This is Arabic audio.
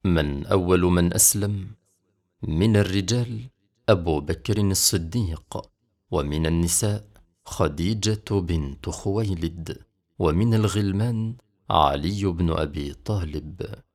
من أول من أسلم؟ من الرجال أبو بكر الصديق، ومن النساء خديجة بنت خويلد، ومن الغلمان علي بن أبي طالب.